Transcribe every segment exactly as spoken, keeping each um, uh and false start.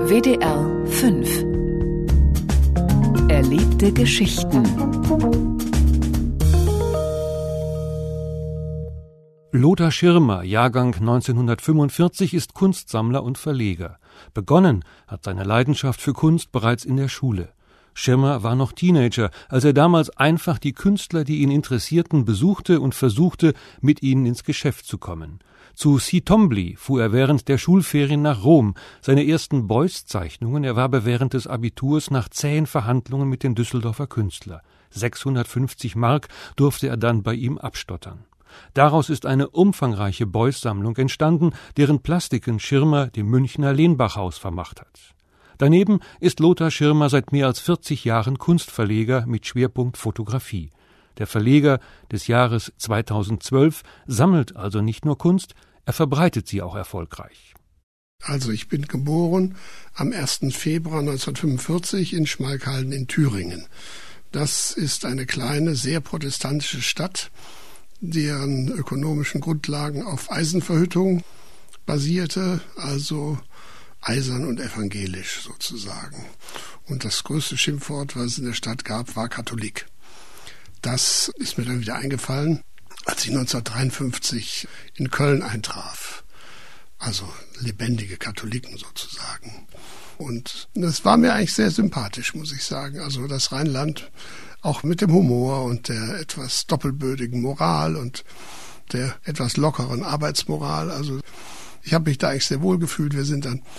W D R fünf. Erlebte Geschichten. Lothar Schirmer, Jahrgang neunzehnhundertfünfundvierzig, ist Kunstsammler und Verleger. Begonnen hat seine Leidenschaft für Kunst bereits in der Schule. Schirmer war noch Teenager, als er damals einfach die Künstler, die ihn interessierten, besuchte und versuchte, mit ihnen ins Geschäft zu kommen. Zu C. Tombly fuhr er während der Schulferien nach Rom. Seine ersten Beuys-Zeichnungen erwarb er während des Abiturs nach zähen Verhandlungen mit dem Düsseldorfer Künstler. sechshundertfünfzig Mark durfte er dann bei ihm abstottern. Daraus ist eine umfangreiche Beuys-Sammlung entstanden, deren Plastiken Schirmer dem Münchner Lenbachhaus vermacht hat. Daneben ist Lothar Schirmer seit mehr als vierzig Jahren Kunstverleger mit Schwerpunkt Fotografie. Der Verleger des Jahres zweitausendzwölf sammelt also nicht nur Kunst, er verbreitet sie auch erfolgreich. Also ich bin geboren am ersten Februar neunzehnhundertfünfundvierzig in Schmalkalden in Thüringen. Das ist eine kleine, sehr protestantische Stadt, deren ökonomischen Grundlagen auf Eisenverhüttung basierte, also eisern und evangelisch sozusagen. Und das größte Schimpfwort, was es in der Stadt gab, war Katholik. Das ist mir dann wieder eingefallen, als ich neunzehnhundertdreiundfünfzig in Köln eintraf. Also lebendige Katholiken sozusagen. Und das war mir eigentlich sehr sympathisch, muss ich sagen. Also das Rheinland, auch mit dem Humor und der etwas doppelbödigen Moral und der etwas lockeren Arbeitsmoral. Also ich habe mich da eigentlich sehr wohl gefühlt. Wir sind dann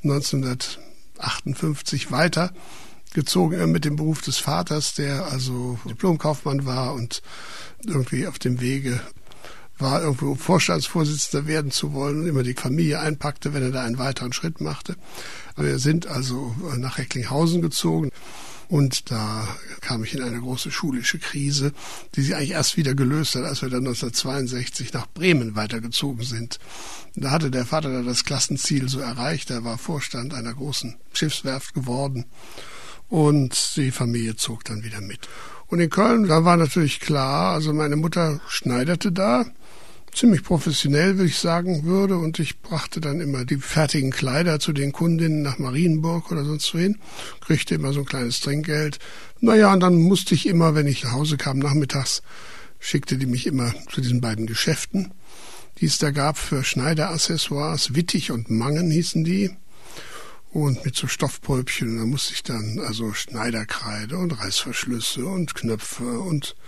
neunzehnhundertachtundfünfzig weiter gezogen mit dem Beruf des Vaters, der also Diplomkaufmann war und irgendwie auf dem Wege war, irgendwo Vorstandsvorsitzender werden zu wollen und immer die Familie einpackte, wenn er da einen weiteren Schritt machte. Wir sind also nach Recklinghausen gezogen und da kam ich in eine große schulische Krise, die sich eigentlich erst wieder gelöst hat, als wir dann neunzehnhundertzweiundsechzig nach Bremen weitergezogen sind. Da hatte der Vater da das Klassenziel so erreicht, er war Vorstand einer großen Schiffswerft geworden. Und die Familie zog dann wieder mit. Und in Köln, da war natürlich klar, also meine Mutter schneiderte da, ziemlich professionell, würde ich sagen, würde. Und ich brachte dann immer die fertigen Kleider zu den Kundinnen nach Marienburg oder sonst wohin, kriegte immer so ein kleines Trinkgeld. Naja, und dann musste ich immer, wenn ich nach Hause kam nachmittags, schickte die mich immer zu diesen beiden Geschäften, die es da gab für Schneideraccessoires. Wittig und Mangen hießen die. Und mit so Stoffpulpchen, und da musste ich dann also Schneiderkreide und Reißverschlüsse und Knöpfe und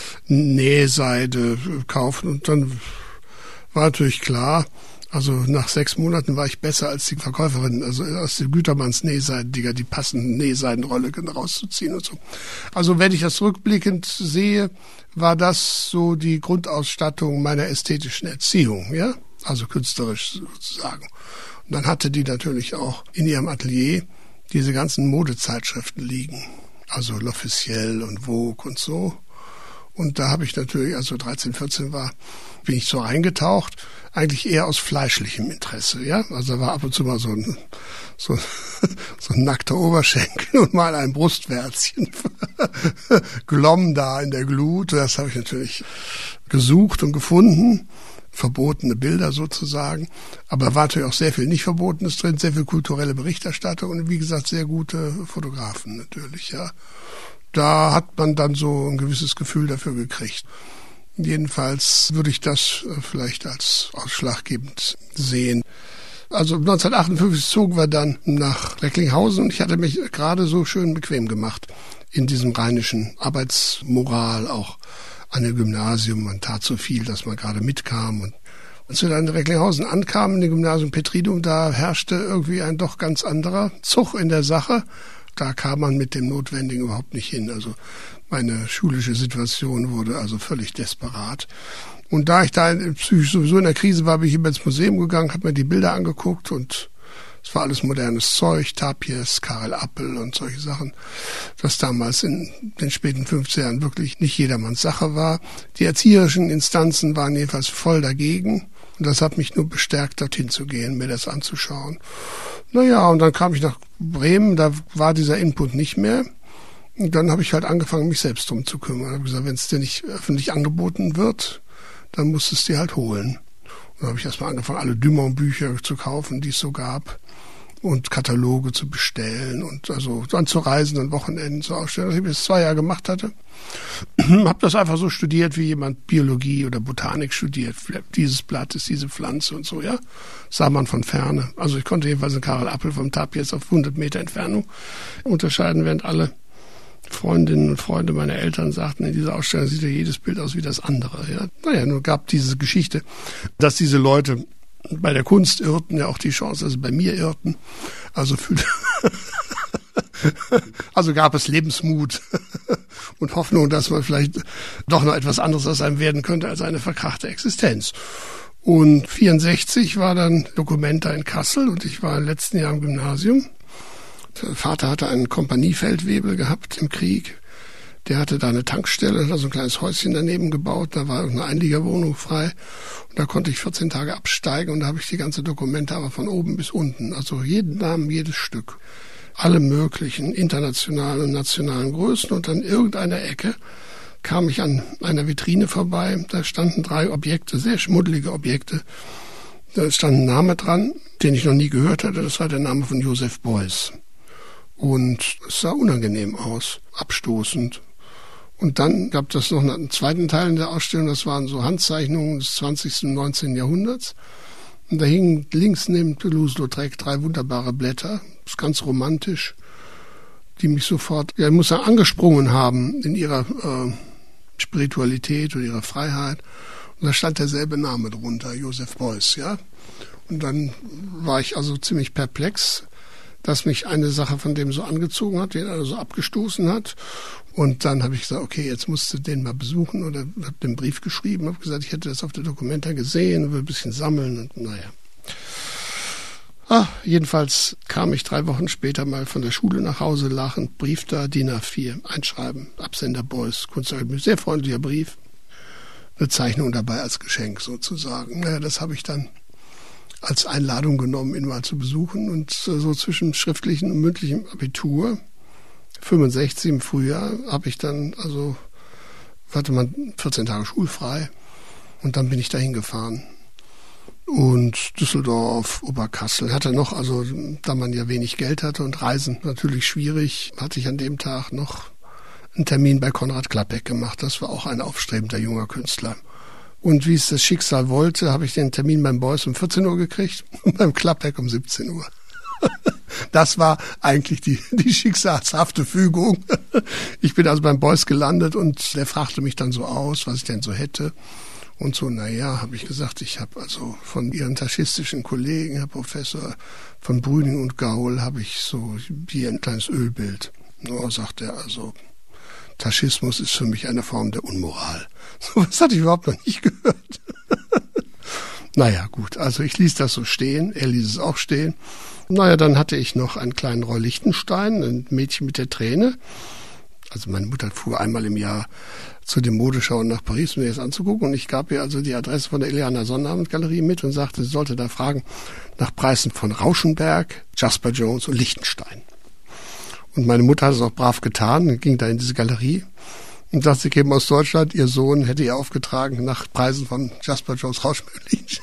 Nähseide kaufen. Und dann war natürlich klar, also nach sechs Monaten war ich besser als die Verkäuferin, also aus den Gütermanns Nähseidendinger, die passenden Nähseidenrolle rauszuziehen und so. Also wenn ich das rückblickend sehe, war das so die Grundausstattung meiner ästhetischen Erziehung, ja, also künstlerisch sozusagen. Und dann hatte die natürlich auch in ihrem Atelier diese ganzen Modezeitschriften liegen. Also L'Officiel und Vogue und so. Und da habe ich natürlich, als ich dreizehn, vierzehn war, bin ich so reingetaucht. Eigentlich eher aus fleischlichem Interesse, ja. Also da war ab und zu mal so ein, so, so ein nackter Oberschenkel und mal ein Brustwärzchen. Glomm da in der Glut. Das habe ich natürlich gesucht und gefunden. Verbotene Bilder sozusagen, aber war natürlich auch sehr viel nicht Verbotenes drin, sehr viel kulturelle Berichterstattung und wie gesagt sehr gute Fotografen natürlich, ja. Da hat man dann so ein gewisses Gefühl dafür gekriegt. Jedenfalls würde ich das vielleicht als ausschlaggebend sehen. Also neunzehnhundertachtundfünfzig zogen wir dann nach Recklinghausen und ich hatte mich gerade so schön bequem gemacht in diesem rheinischen Arbeitsmoral auch. An dem Gymnasium, man tat so viel, dass man gerade mitkam. Und als wir dann in Recklinghausen ankamen, in dem Gymnasium Petridum, da herrschte irgendwie ein doch ganz anderer Zug in der Sache. Da kam man mit dem Notwendigen überhaupt nicht hin. Also meine schulische Situation wurde also völlig desperat. Und da ich da psychisch sowieso in der Krise war, bin ich immer ins Museum gegangen, habe mir die Bilder angeguckt und es war alles modernes Zeug, Tapies, Karel Appel und solche Sachen, das damals in den späten fünfziger Jahren wirklich nicht jedermanns Sache war. Die erzieherischen Instanzen waren jedenfalls voll dagegen und das hat mich nur bestärkt, dorthin zu gehen, mir das anzuschauen. Naja, und dann kam ich nach Bremen, da war dieser Input nicht mehr. Und dann habe ich halt angefangen, mich selbst drum zu kümmern. Ich habe gesagt, wenn es dir nicht öffentlich angeboten wird, dann musst du es dir halt holen. Und dann habe ich erstmal angefangen, alle Dumont-Bücher zu kaufen, die es so gab. und Kataloge zu bestellen und also dann zu reisen und Wochenenden zu ausstellen, was ich bis zwei Jahre gemacht hatte. Habe das einfach so studiert, wie jemand Biologie oder Botanik studiert. Dieses Blatt ist diese Pflanze und so, ja. Sah man von Ferne. Also ich konnte jedenfalls einen Karel Appel vom Tapir auf hundert Meter Entfernung unterscheiden, während alle Freundinnen und Freunde meiner Eltern sagten, in dieser Ausstellung sieht ja jedes Bild aus wie das andere. Ja. Naja, nur gab diese Geschichte, dass diese Leute bei der Kunst irrten, ja auch die Chance, dass sie bei mir irrten. Also, fühlte also gab es Lebensmut und Hoffnung, dass man vielleicht doch noch etwas anderes aus einem werden könnte als eine verkrachte Existenz. Und vierundsechzig war dann Documenta in Kassel und ich war im letzten Jahr im Gymnasium. Der Vater hatte einen Kompaniefeldwebel gehabt im Krieg. Der hatte da eine Tankstelle, hat so ein kleines Häuschen daneben gebaut. Da war eine Einliegerwohnung frei. Und da konnte ich vierzehn Tage absteigen und da habe ich die ganze Dokumente aber von oben bis unten. Also jeden Namen, jedes Stück. Alle möglichen internationalen und nationalen Größen. Und an irgendeiner Ecke kam ich an einer Vitrine vorbei. Da standen drei Objekte, sehr schmuddelige Objekte. Da stand ein Name dran, den ich noch nie gehört hatte. Das war der Name von Joseph Beuys. Und es sah unangenehm aus, abstoßend. Und dann gab es noch einen zweiten Teil in der Ausstellung, das waren so Handzeichnungen des zwanzigsten und neunzehnten Jahrhunderts. Und da hingen links neben Toulouse-Lautrec drei wunderbare Blätter, das ist ganz romantisch, die mich sofort, ja, ich muss sagen, angesprungen haben in ihrer äh, Spiritualität und ihrer Freiheit. Und da stand derselbe Name drunter, Joseph Beuys, ja. Und dann war ich also ziemlich perplex, dass mich eine Sache von dem so angezogen hat, den also abgestoßen hat. Und dann habe ich gesagt, okay, jetzt musst du den mal besuchen. Oder habe den Brief geschrieben, habe gesagt, ich hätte das auf der Documenta gesehen, will ein bisschen sammeln und naja. Ah, jedenfalls kam ich drei Wochen später mal von der Schule nach Hause, lag ein Brief da, D I N A vier, Einschreiben, Absender Beuys, Kunstakademie, sehr freundlicher Brief. Eine Zeichnung dabei als Geschenk sozusagen. Naja, das habe ich dann als Einladung genommen, ihn mal zu besuchen. Und so zwischen schriftlichem und mündlichem Abitur, fünfundsechzig im Frühjahr, habe ich dann, also hatte man vierzehn Tage schulfrei und dann bin ich dahin gefahren. Und Düsseldorf, Oberkassel, hatte noch, also da man ja wenig Geld hatte und Reisen natürlich schwierig, hatte ich an dem Tag noch einen Termin bei Konrad Klapek gemacht. Das war auch ein aufstrebender junger Künstler. Und wie es das Schicksal wollte, habe ich den Termin beim Beuys um vierzehn Uhr gekriegt und beim Klapek um siebzehn Uhr. Das war eigentlich die, die schicksalshafte Fügung. Ich bin also beim Beuys gelandet und der fragte mich dann so aus, was ich denn so hätte. Und so, naja, habe ich gesagt, ich habe also von Ihren taschistischen Kollegen, Herr Professor, von Brüning und Gaul, habe ich so hier ein kleines Ölbild. No, sagt er, also Taschismus ist für mich eine Form der Unmoral. So was hatte ich überhaupt noch nicht gehört. Naja, gut, also ich ließ das so stehen, er ließ es auch stehen. Naja, dann hatte ich noch einen kleinen Roy Lichtenstein, ein Mädchen mit der Träne. Also meine Mutter fuhr einmal im Jahr zu den Modeschauen nach Paris, um mir das anzugucken. Und ich gab ihr also die Adresse von der Ileana Sonnabend-Galerie mit und sagte, sie sollte da fragen nach Preisen von Rauschenberg, Jasper Jones und Lichtenstein. Und meine Mutter hat es auch brav getan und ging da in diese Galerie und sagte, sie käme aus Deutschland, ihr Sohn hätte ihr aufgetragen nach Preisen von Jasper Jones, Rauschenberg und Lichtenstein.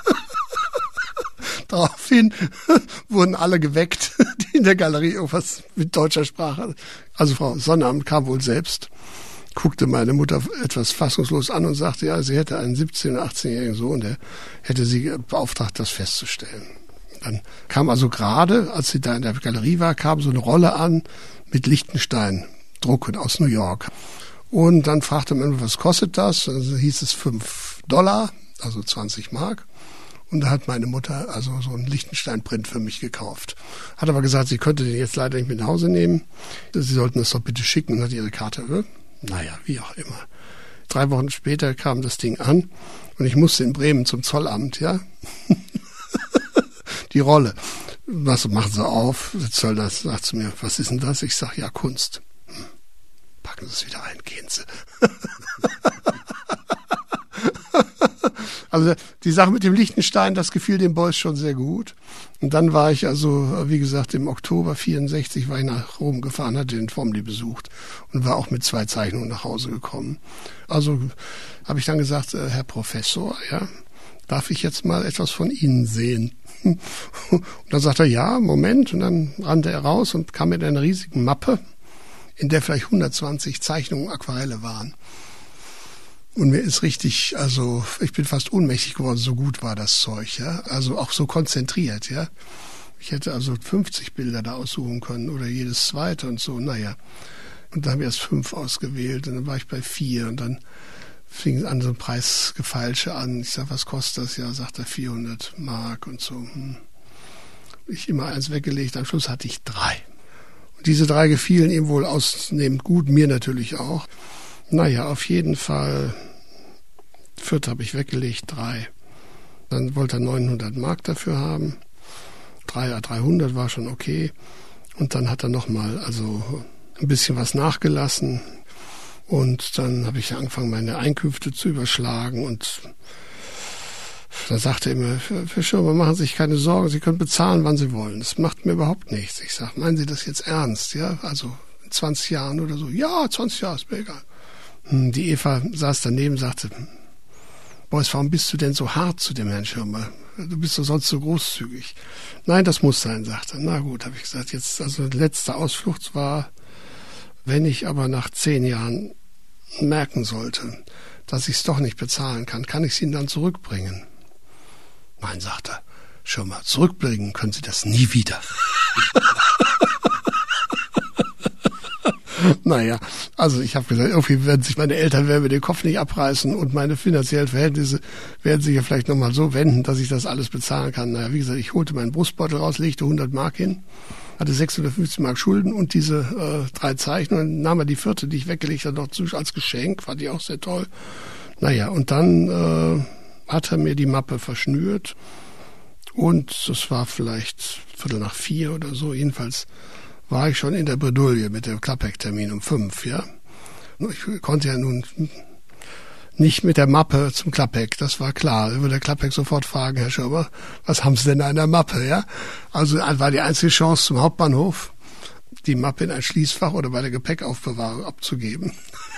Daraufhin wurden alle geweckt, die in der Galerie irgendwas mit deutscher Sprache hatten. Also Frau Sonnabend kam wohl selbst, guckte meine Mutter etwas fassungslos an und sagte, ja, sie hätte einen siebzehn- oder achtzehnjährigen Sohn, der hätte sie beauftragt, das festzustellen. Dann kam also gerade, als sie da in der Galerie war, kam so eine Rolle an mit Lichtenstein-Drucken aus New York. Und dann fragte man, was kostet das? Also hieß es fünf Dollar, also zwanzig Mark. Und da hat meine Mutter also so einen Lichtenstein-Print für mich gekauft. Hat aber gesagt, sie könnte den jetzt leider nicht mit nach Hause nehmen. Sie sollten das doch bitte schicken und hat ihre Karte. Äh? Naja, wie auch immer. Drei Wochen später kam das Ding an und ich musste in Bremen zum Zollamt, ja. Die Rolle. Was machen Sie auf? Der Zollner sagt zu mir, was ist denn das? Ich sage, ja, Kunst. Hm. Packen Sie es wieder ein, gehen Sie. Also die Sache mit dem Lichtenstein, das gefiel dem Beuys schon sehr gut. Und dann war ich also, wie gesagt, im Oktober vierundsechzig war ich nach Rom gefahren, hatte den Formli besucht und war auch mit zwei Zeichnungen nach Hause gekommen. Also habe ich dann gesagt, Herr Professor, ja, darf ich jetzt mal etwas von Ihnen sehen? Und dann sagt er, ja, Moment. Und dann rannte er raus und kam mit einer riesigen Mappe, in der vielleicht hundertzwanzig Zeichnungen, Aquarelle waren. Und mir ist richtig, also ich bin fast ohnmächtig geworden, so gut war das Zeug, ja. Also auch so konzentriert, ja. Ich hätte also fünfzig Bilder da aussuchen können oder jedes zweite und so, naja. Und dann habe ich erst fünf ausgewählt und dann war ich bei vier und dann fing es an, so ein Preisgefeilsche an. Ich sag, was kostet das? Ja, sagt er, vierhundert Mark und so. Hm. Ich immer eins weggelegt, am Schluss hatte ich drei. Und diese drei gefielen ihm wohl ausnehmend gut, mir natürlich auch. Naja, auf jeden Fall, viert habe ich weggelegt, drei. Dann wollte er neunhundert Mark dafür haben. Drei, dreihundert war schon okay. Und dann hat er nochmal also ein bisschen was nachgelassen. Und dann habe ich angefangen, meine Einkünfte zu überschlagen. Und dann sagte er immer, Herr Schirmer, machen Sie sich keine Sorgen, Sie können bezahlen, wann Sie wollen. Das macht mir überhaupt nichts. Ich sage, meinen Sie das jetzt ernst? Ja, also in zwanzig Jahren oder so. Ja, zwanzig Jahre, ist mir egal. Die Eva saß daneben und sagte, Boris, warum bist du denn so hart zu dem Herrn Schirmer? Du bist doch sonst so großzügig. Nein, das muss sein, sagte er. Na gut, habe ich gesagt. Jetzt, also letzte Ausflucht war, wenn ich aber nach zehn Jahren merken sollte, dass ich es doch nicht bezahlen kann, kann ich es Ihnen dann zurückbringen? Nein, sagte er. Schirmer, zurückbringen können Sie das nie wieder. Naja, also ich habe gesagt, irgendwie werden sich meine Eltern werden mir den Kopf nicht abreißen und meine finanziellen Verhältnisse werden sich ja vielleicht nochmal so wenden, dass ich das alles bezahlen kann. Naja, wie gesagt, ich holte meinen Brustbeutel raus, legte hundert Mark hin, hatte sechshundertfünfzig Mark Schulden und diese äh, drei Zeichnungen. Nahm er die vierte, die ich weggelegt hatte, noch zu, als Geschenk, fand ich auch sehr toll. Naja, und dann äh, hat er mir die Mappe verschnürt und es war vielleicht Viertel nach vier oder so, jedenfalls war ich schon in der Bredouille mit dem Klappheck-Termin um fünf, ja. Ich konnte ja nun nicht mit der Mappe zum Klappheck, das war klar. Da würde der Klappheck sofort fragen, Herr Schirmer, was haben Sie denn da in der Mappe, ja? Also war die einzige Chance zum Hauptbahnhof, die Mappe in ein Schließfach oder bei der Gepäckaufbewahrung abzugeben.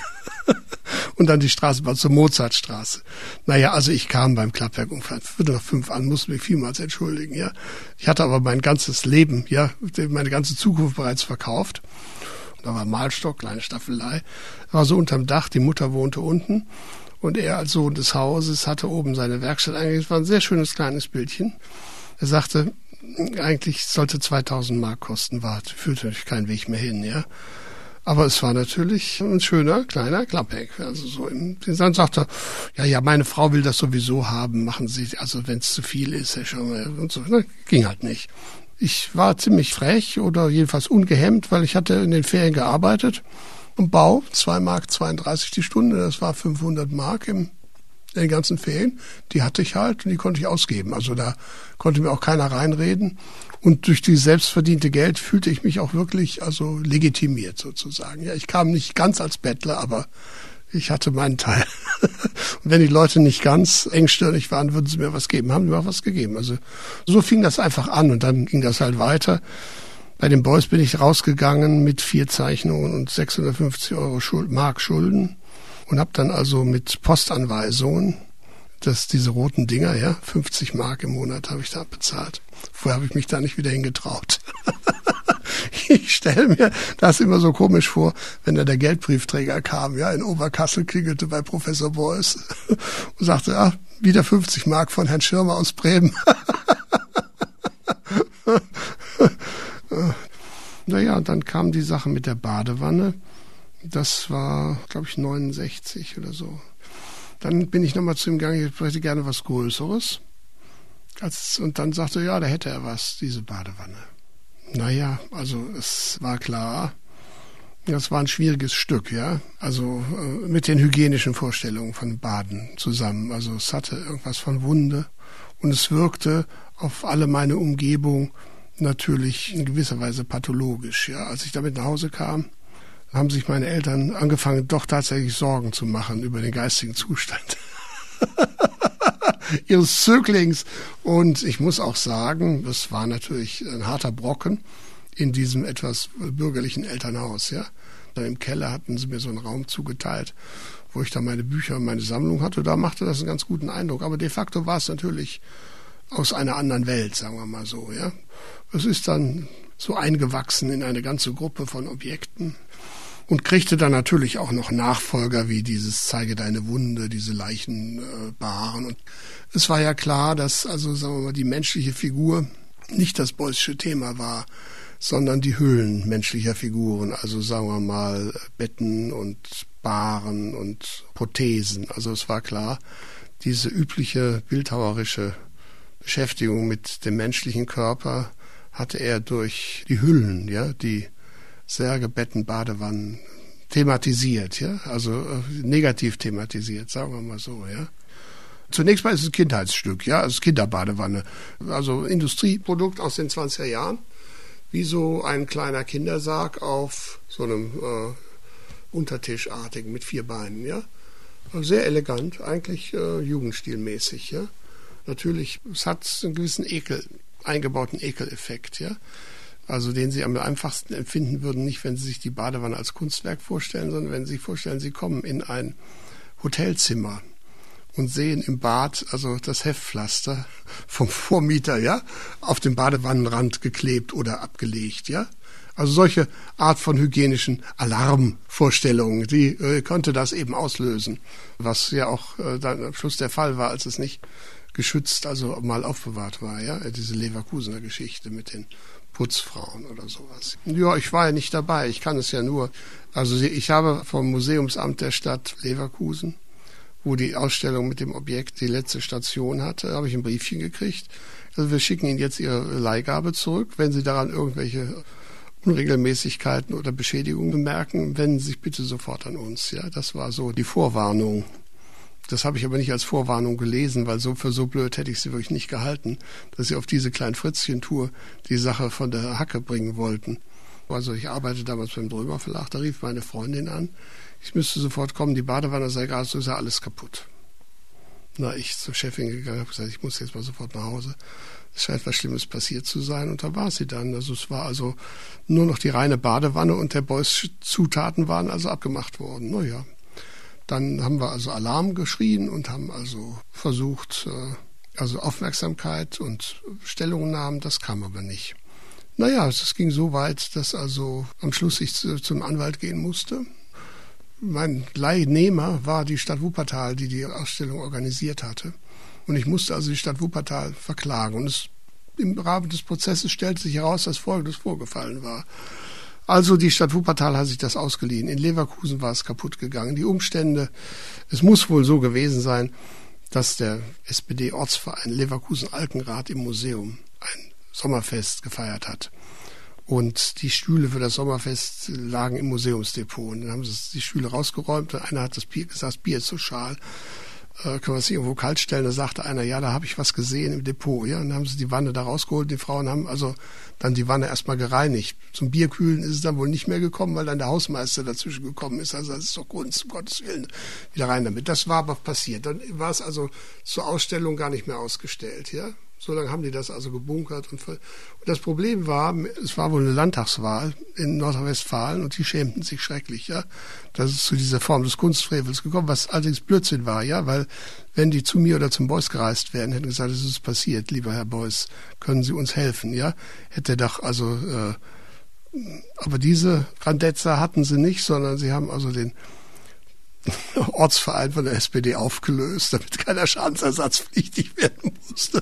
Und dann die Straßenbahn zur Mozartstraße. Naja, also ich kam beim Klappwerk um Viertel nach fünf an, musste mich vielmals entschuldigen, ja. Ich hatte aber mein ganzes Leben, ja, meine ganze Zukunft bereits verkauft. Und da war Mahlstock, kleine Staffelei. War so unterm Dach, die Mutter wohnte unten. Und er als Sohn des Hauses hatte oben seine Werkstatt eingerichtet. War ein sehr schönes kleines Bildchen. Er sagte, eigentlich sollte zweitausend Mark kosten, war, führte natürlich keinen Weg mehr hin, ja. Aber es war natürlich ein schöner, kleiner Klappheck. Also so im, dann sagte er, ja, ja, meine Frau will das sowieso haben, machen Sie, also wenn es zu viel ist, Herr Schirmer, und so. Na, ging halt nicht. Ich war ziemlich frech oder jedenfalls ungehemmt, weil ich hatte in den Ferien gearbeitet. Im Bau, zwei Mark zweiunddreißig die Stunde, das war fünfhundert Mark im in den ganzen Ferien, die hatte ich halt und die konnte ich ausgeben. Also da konnte mir auch keiner reinreden. Und durch dieses selbstverdiente Geld fühlte ich mich auch wirklich also legitimiert sozusagen. Ja, ich kam nicht ganz als Bettler, aber ich hatte meinen Teil. Und wenn die Leute nicht ganz engstirnig waren, würden sie mir was geben. Haben sie mir auch was gegeben. Also so fing das einfach an und dann ging das halt weiter. Bei den Boys bin ich rausgegangen mit vier Zeichnungen und sechshundertfünfzig Euro Schuld, Mark Schulden. Und habe dann also mit Postanweisungen, das diese roten Dinger, ja, fünfzig Mark im Monat habe ich da bezahlt. Vorher habe ich mich da nicht wieder hingetraut. Ich stelle mir das immer so komisch vor, wenn da der Geldbriefträger kam, ja, in Oberkassel klingelte bei Professor Beuys und sagte, ah, wieder fünfzig Mark von Herrn Schirmer aus Bremen. Naja, und dann kam die Sache mit der Badewanne. Das war, glaube ich, neunundsechzig oder so. Dann bin ich nochmal zu ihm gegangen, ich hätte gerne was Größeres. Als, und dann sagte er, ja, da hätte er was, diese Badewanne. Naja, also es war klar, das war ein schwieriges Stück, ja. Also äh, mit den hygienischen Vorstellungen von Baden zusammen. Also es hatte irgendwas von Wunde und es wirkte auf alle meine Umgebung natürlich in gewisser Weise pathologisch, ja. Als ich damit nach Hause kam, haben sich meine Eltern angefangen, doch tatsächlich Sorgen zu machen über den geistigen Zustand ihres Zöglings. Und ich muss auch sagen, das war natürlich ein harter Brocken in diesem etwas bürgerlichen Elternhaus. Ja, da im Keller hatten sie mir so einen Raum zugeteilt, wo ich da meine Bücher und meine Sammlung hatte. Da machte das einen ganz guten Eindruck. Aber de facto war es natürlich aus einer anderen Welt, sagen wir mal so, ja. Es ist dann so eingewachsen in eine ganze Gruppe von Objekten und kriegte dann natürlich auch noch Nachfolger wie dieses Zeige deine Wunde, diese Leichenbaren. Und es war ja klar, dass also, sagen wir mal, die menschliche Figur nicht das Beuysche Thema war, sondern die Hüllen menschlicher Figuren, also sagen wir mal Betten und Bahren und Prothesen. Also es war klar, diese übliche bildhauerische Beschäftigung mit dem menschlichen Körper hatte er durch die Hüllen, ja, die Särge, Betten, Badewannen thematisiert, ja, also äh, negativ thematisiert, sagen wir mal so, ja. Zunächst mal ist es ein Kindheitsstück, ja, es ist Kinderbadewanne, also Industrieprodukt aus den zwanziger Jahren, wie so ein kleiner Kindersarg auf so einem äh, Untertischartigen mit vier Beinen, ja. Sehr elegant, eigentlich äh, jugendstilmäßig, ja. Natürlich, es hat einen gewissen Ekel, eingebauten Ekeleffekt, ja. Also den Sie am einfachsten empfinden würden, nicht wenn Sie sich die Badewanne als Kunstwerk vorstellen, sondern wenn Sie sich vorstellen, Sie kommen in ein Hotelzimmer und sehen im Bad also das Heftpflaster vom Vormieter, ja, auf dem Badewannenrand geklebt oder abgelegt, ja. Also solche Art von hygienischen Alarmvorstellungen, die äh, konnte das eben auslösen, was ja auch äh, dann am Schluss der Fall war, als es nicht geschützt, also mal aufbewahrt war, ja, diese Leverkusener Geschichte mit den Putzfrauen oder sowas. Ja, ich war ja nicht dabei, ich kann es ja nur, also ich habe vom Museumsamt der Stadt Leverkusen, wo die Ausstellung mit dem Objekt die letzte Station hatte, habe ich ein Briefchen gekriegt. Also wir schicken Ihnen jetzt Ihre Leihgabe zurück. Wenn Sie daran irgendwelche Unregelmäßigkeiten oder Beschädigungen bemerken, wenden Sie sich bitte sofort an uns. Ja, das war so die Vorwarnung. Das habe ich aber nicht als Vorwarnung gelesen, weil so für so blöd hätte ich sie wirklich nicht gehalten, dass sie auf diese Klein-Fritzchen-Tour die Sache von der Hacke bringen wollten. Also ich arbeite damals beim Drömer Verlag, da rief meine Freundin an, ich müsste sofort kommen, die Badewanne sei gerade, so ist ja alles kaputt. Na, ich zur Chefin gegangen, habe gesagt, ich muss jetzt mal sofort nach Hause. Es scheint was Schlimmes passiert zu sein und da war sie dann. Also es war also nur noch die reine Badewanne und der Beuys Zutaten waren also abgemacht worden. Naja. Dann haben wir also Alarm geschrien und haben also versucht, also Aufmerksamkeit und Stellungnahmen, das kam aber nicht. Naja, es ging so weit, dass also am Schluss ich zum Anwalt gehen musste. Mein Leihnehmer war die Stadt Wuppertal, die die Ausstellung organisiert hatte. Und ich musste also die Stadt Wuppertal verklagen. Und es, im Rahmen des Prozesses stellte sich heraus, dass Folgendes vorgefallen war. Also die Stadt Wuppertal hat sich das ausgeliehen. In Leverkusen war es kaputt gegangen. Die Umstände, es muss wohl so gewesen sein, dass der S P D-Ortsverein Leverkusen-Alkenrath im Museum ein Sommerfest gefeiert hat. Und die Stühle für das Sommerfest lagen im Museumsdepot. Und dann haben sie die Stühle rausgeräumt und einer hat das Bier gesagt, das Bier ist so schal. Äh, können wir es irgendwo kalt stellen? Da sagte einer, ja, da habe ich was gesehen im Depot. Ja, und dann haben sie die Wanne da rausgeholt. Die Frauen haben also dann die Wanne erstmal gereinigt. Zum Bierkühlen ist es dann wohl nicht mehr gekommen, weil dann der Hausmeister dazwischen gekommen ist. Also das ist doch Kunst, um Gottes Willen, wieder rein damit. Das war aber passiert. Dann war es also zur Ausstellung gar nicht mehr ausgestellt. Ja, so lange haben die das also gebunkert. Und, und das Problem war, es war wohl eine Landtagswahl in Nordrhein-Westfalen und die schämten sich schrecklich, ja. Das ist zu dieser Form des Kunstfrevels gekommen, was allerdings Blödsinn war, ja, weil wenn die zu mir oder zum Beuys gereist wären, hätten gesagt, es ist passiert, lieber Herr Beuys, können Sie uns helfen, ja. Hätte doch also, äh, aber diese Grandezza hatten sie nicht, sondern sie haben also den Ortsverein von der S P D aufgelöst, damit keiner schadensersatzpflichtig werden musste.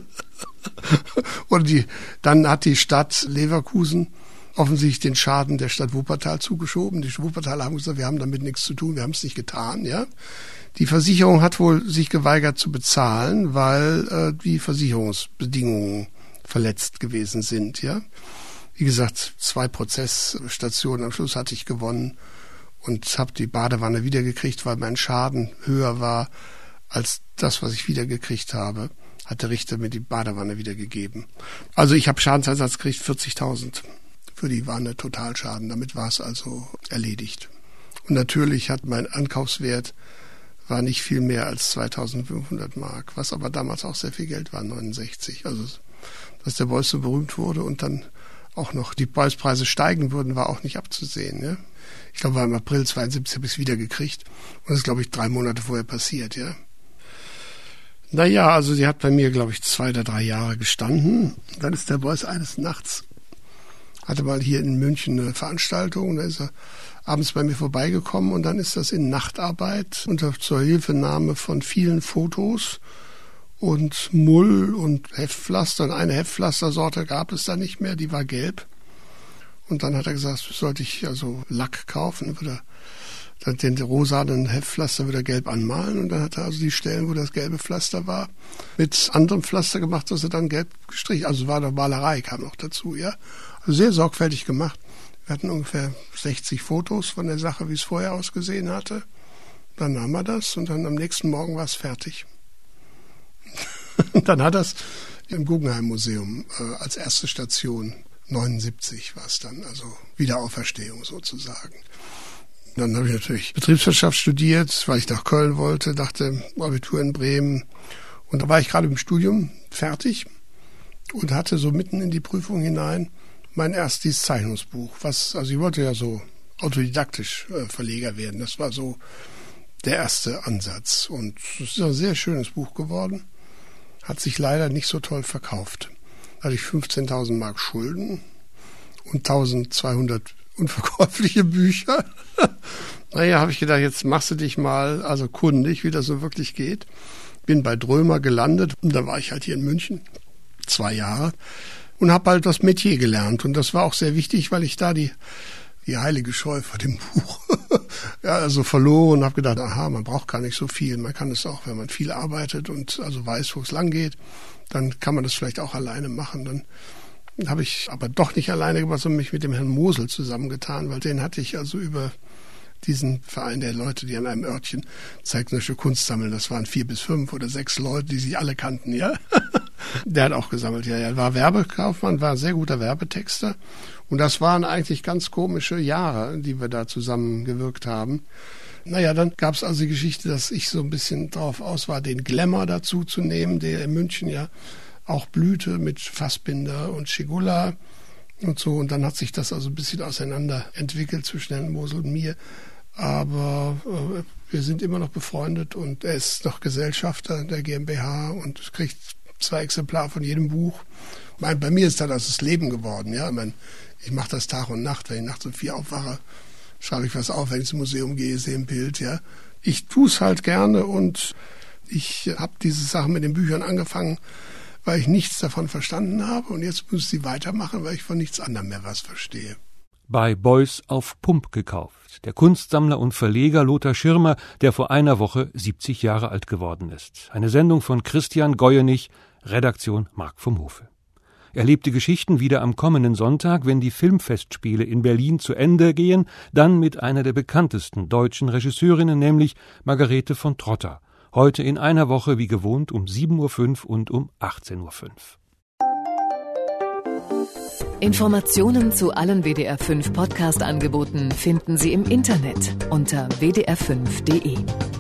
Und die, dann hat die Stadt Leverkusen offensichtlich den Schaden der Stadt Wuppertal zugeschoben. Die Wuppertaler haben gesagt, wir haben damit nichts zu tun, wir haben es nicht getan. Ja, die Versicherung hat wohl sich geweigert zu bezahlen, weil äh, die Versicherungsbedingungen verletzt gewesen sind. Ja, wie gesagt, zwei Prozessstationen. Am Schluss hatte ich gewonnen und habe die Badewanne wiedergekriegt, weil mein Schaden höher war als das, was ich wiedergekriegt habe. Hat der Richter mir die Badewanne wiedergegeben. Also ich habe Schadensersatz gekriegt, vierzigtausend für die Wanne, Totalschaden. Damit war es also erledigt. Und natürlich hat mein Ankaufswert war nicht viel mehr als zweitausendfünfhundert Mark, was aber damals auch sehr viel Geld war, neunundsechzig. Also dass der Beuys so berühmt wurde und dann auch noch die Beuys-Preise steigen würden, war auch nicht abzusehen. Ja? Ich glaube, im April zweiundsiebzig habe ich es wieder gekriegt und das ist, glaube ich, drei Monate vorher passiert. Ja. Naja, also sie hat bei mir, glaube ich, zwei oder drei Jahre gestanden. Dann ist der Beuys eines Nachts, hatte mal hier in München eine Veranstaltung, da ist er abends bei mir vorbeigekommen und dann ist das in Nachtarbeit unter zur Hilfenahme von vielen Fotos und Mull und Heftpflaster. Und eine Heftpflastersorte gab es da nicht mehr, die war gelb. Und dann hat er gesagt, sollte ich also Lack kaufen, würde er den rosanen Heftpflaster wieder gelb anmalen. Und dann hat er also die Stellen, wo das gelbe Pflaster war, mit anderem Pflaster gemacht, das er dann gelb gestrichen. Also war doch Malerei, kam noch dazu, ja. Also sehr sorgfältig gemacht. Wir hatten ungefähr sechzig Fotos von der Sache, wie es vorher ausgesehen hatte. Dann nahm er das und dann am nächsten Morgen war es fertig. Und dann hat er es im Guggenheim-Museum äh, als erste Station, neunundsiebzig war es dann, also Wiederauferstehung sozusagen. Dann habe ich natürlich Betriebswirtschaft studiert, weil ich nach Köln wollte, dachte Abitur in Bremen. Und da war ich gerade im Studium fertig und hatte so mitten in die Prüfung hinein mein erstes Zeichnungsbuch. Was, also ich wollte ja so autodidaktisch äh, Verleger werden. Das war so der erste Ansatz. Und es ist ein sehr schönes Buch geworden. Hat sich leider nicht so toll verkauft. Da hatte ich fünfzehntausend Mark Schulden und eintausendzweihundert unverkäufliche Bücher. Naja, habe ich gedacht, jetzt machst du dich mal also kundig, wie das so wirklich geht. Bin bei Drömer gelandet und da war ich halt hier in München zwei Jahre und habe halt das Metier gelernt. Und das war auch sehr wichtig, weil ich da die, die heilige Scheu vor dem Buch ja, also verloren und habe gedacht, aha, man braucht gar nicht so viel. Man kann es auch, wenn man viel arbeitet und also weiß, wo es lang geht, dann kann man das vielleicht auch alleine machen. Dann habe ich aber doch nicht alleine gemacht, sondern mich mit dem Herrn Mosel zusammengetan, weil den hatte ich also über diesen Verein der Leute, die an einem Örtchen zeichnische Kunst sammeln. Das waren vier bis fünf oder sechs Leute, die sich alle kannten, ja. Der hat auch gesammelt, ja, er war Werbekaufmann, war ein sehr guter Werbetexter. Und das waren eigentlich ganz komische Jahre, die wir da zusammengewirkt haben. Naja, dann gab es also die Geschichte, dass ich so ein bisschen drauf aus war, den Glamour dazu zu nehmen, der in München ja auch blühte mit Fassbinder und Schigula und so. Und dann hat sich das also ein bisschen auseinander entwickelt zwischen Herrn Mosel und mir. Aber äh, wir sind immer noch befreundet und er ist noch Gesellschafter der GmbH und kriegt zwei Exemplare von jedem Buch. Mein, bei mir ist dann also das Leben geworden. Ja, ich, mein, ich mache das Tag und Nacht. Wenn ich nachts um vier aufwache, schreibe ich was auf. Wenn ich ins Museum gehe, sehe ein Bild. Ja, ich tue es halt gerne und ich habe diese Sachen mit den Büchern angefangen, weil ich nichts davon verstanden habe. Und jetzt muss ich sie weitermachen, weil ich von nichts anderem mehr was verstehe. Bei Beuys auf Pump gekauft. Der Kunstsammler und Verleger Lothar Schirmer, der vor einer Woche siebzig Jahre alt geworden ist. Eine Sendung von Christian Goyenich, Redaktion Mark vom Hofe. Er lebt die Geschichten wieder am kommenden Sonntag, wenn die Filmfestspiele in Berlin zu Ende gehen, dann mit einer der bekanntesten deutschen Regisseurinnen, nämlich Margarete von Trotta. Heute in einer Woche wie gewohnt um sieben Uhr fünf und um achtzehn Uhr fünf. Informationen zu allen W D R fünf Podcast-Angeboten finden Sie im Internet unter w d r fünf punkt d e.